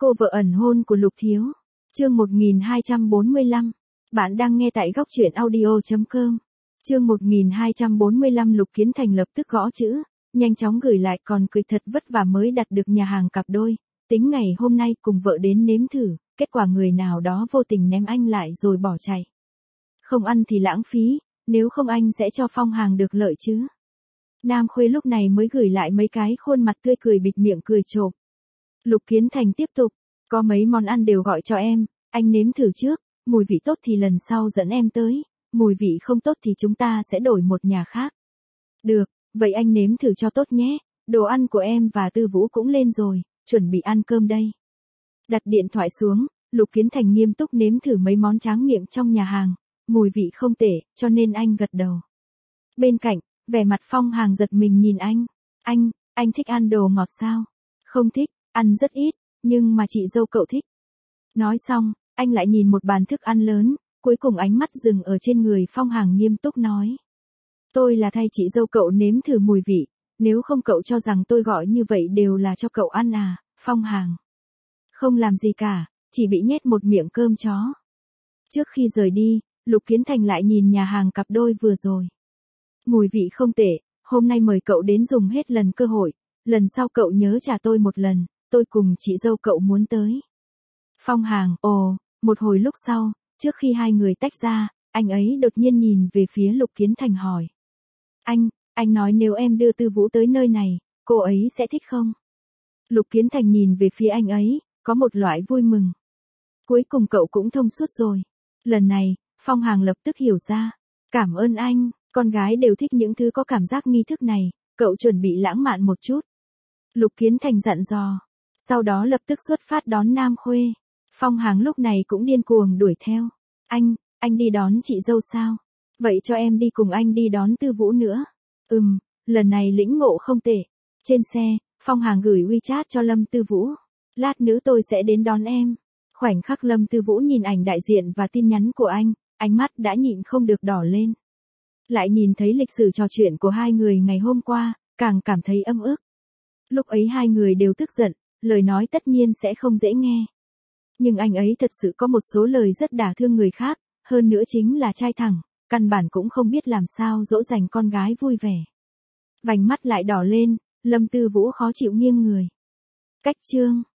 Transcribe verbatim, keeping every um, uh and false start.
Cô vợ ẩn hôn của Lục Thiếu. Chương một nghìn hai trăm bốn mươi lăm. Bạn đang nghe tại góc truyện audio chấm com. Chương một nghìn hai trăm bốn mươi lăm. Lục Kiến Thành lập tức gõ chữ, nhanh chóng gửi lại, còn cười thật vất vả mới đặt được nhà hàng cặp đôi. Tính ngày hôm nay cùng vợ đến nếm thử, kết quả người nào đó vô tình ném anh lại rồi bỏ chạy. Không ăn thì lãng phí, nếu không anh sẽ cho Phong Hàng được lợi chứ. Nam Khuê lúc này mới gửi lại mấy cái khuôn mặt tươi cười bịt miệng cười trộm. Lục Kiến Thành tiếp tục, có mấy món ăn đều gọi cho em, anh nếm thử trước, mùi vị tốt thì lần sau dẫn em tới, mùi vị không tốt thì chúng ta sẽ đổi một nhà khác. Được, vậy anh nếm thử cho tốt nhé, đồ ăn của em và Tư Vũ cũng lên rồi, chuẩn bị ăn cơm đây. Đặt điện thoại xuống, Lục Kiến Thành nghiêm túc nếm thử mấy món tráng miệng trong nhà hàng, mùi vị không tệ, cho nên anh gật đầu. Bên cạnh, vẻ mặt Phong Hàng giật mình nhìn anh, anh, anh thích ăn đồ ngọt sao? Không thích, ăn rất ít, nhưng mà chị dâu cậu thích. Nói xong, anh lại nhìn một bàn thức ăn lớn, cuối cùng ánh mắt dừng ở trên người Phong Hàng nghiêm túc nói. Tôi là thay chị dâu cậu nếm thử mùi vị, nếu không cậu cho rằng tôi gọi như vậy đều là cho cậu ăn à, Phong Hàng. Không làm gì cả, chỉ bị nhét một miệng cơm chó. Trước khi rời đi, Lục Kiến Thành lại nhìn nhà hàng cặp đôi vừa rồi. Mùi vị không tệ, hôm nay mời cậu đến dùng hết lần cơ hội, lần sau cậu nhớ trả tôi một lần, tôi cùng chị dâu cậu muốn tới. Phong Hàng, ồ, một hồi lúc sau, trước khi hai người tách ra, anh ấy đột nhiên nhìn về phía Lục Kiến Thành hỏi. Anh, anh nói nếu em đưa Tư Vũ tới nơi này, cô ấy sẽ thích không? Lục Kiến Thành nhìn về phía anh ấy, có một loại vui mừng. Cuối cùng cậu cũng thông suốt rồi. Lần này, Phong Hàng lập tức hiểu ra. Cảm ơn anh, con gái đều thích những thứ có cảm giác nghi thức này, cậu chuẩn bị lãng mạn một chút. Lục Kiến Thành dặn dò. Sau đó lập tức xuất phát đón Nam Khuê. Phong Hàng lúc này cũng điên cuồng đuổi theo. Anh, anh đi đón chị dâu sao? Vậy cho em đi cùng anh đi đón Tư Vũ nữa. Ừm, lần này lĩnh ngộ không tệ. Trên xe, Phong Hàng gửi WeChat cho Lâm Tư Vũ. Lát nữa tôi sẽ đến đón em. Khoảnh khắc Lâm Tư Vũ nhìn ảnh đại diện và tin nhắn của anh, ánh mắt đã nhịn không được đỏ lên. Lại nhìn thấy lịch sử trò chuyện của hai người ngày hôm qua, càng cảm thấy ấm ức. Lúc ấy hai người đều tức giận, lời nói tất nhiên sẽ không dễ nghe. Nhưng anh ấy thật sự có một số lời rất đả thương người khác, hơn nữa chính là trai thẳng, căn bản cũng không biết làm sao dỗ dành con gái vui vẻ. Vành mắt lại đỏ lên, Lâm Tư Vũ khó chịu nghiêng người. Cách chương.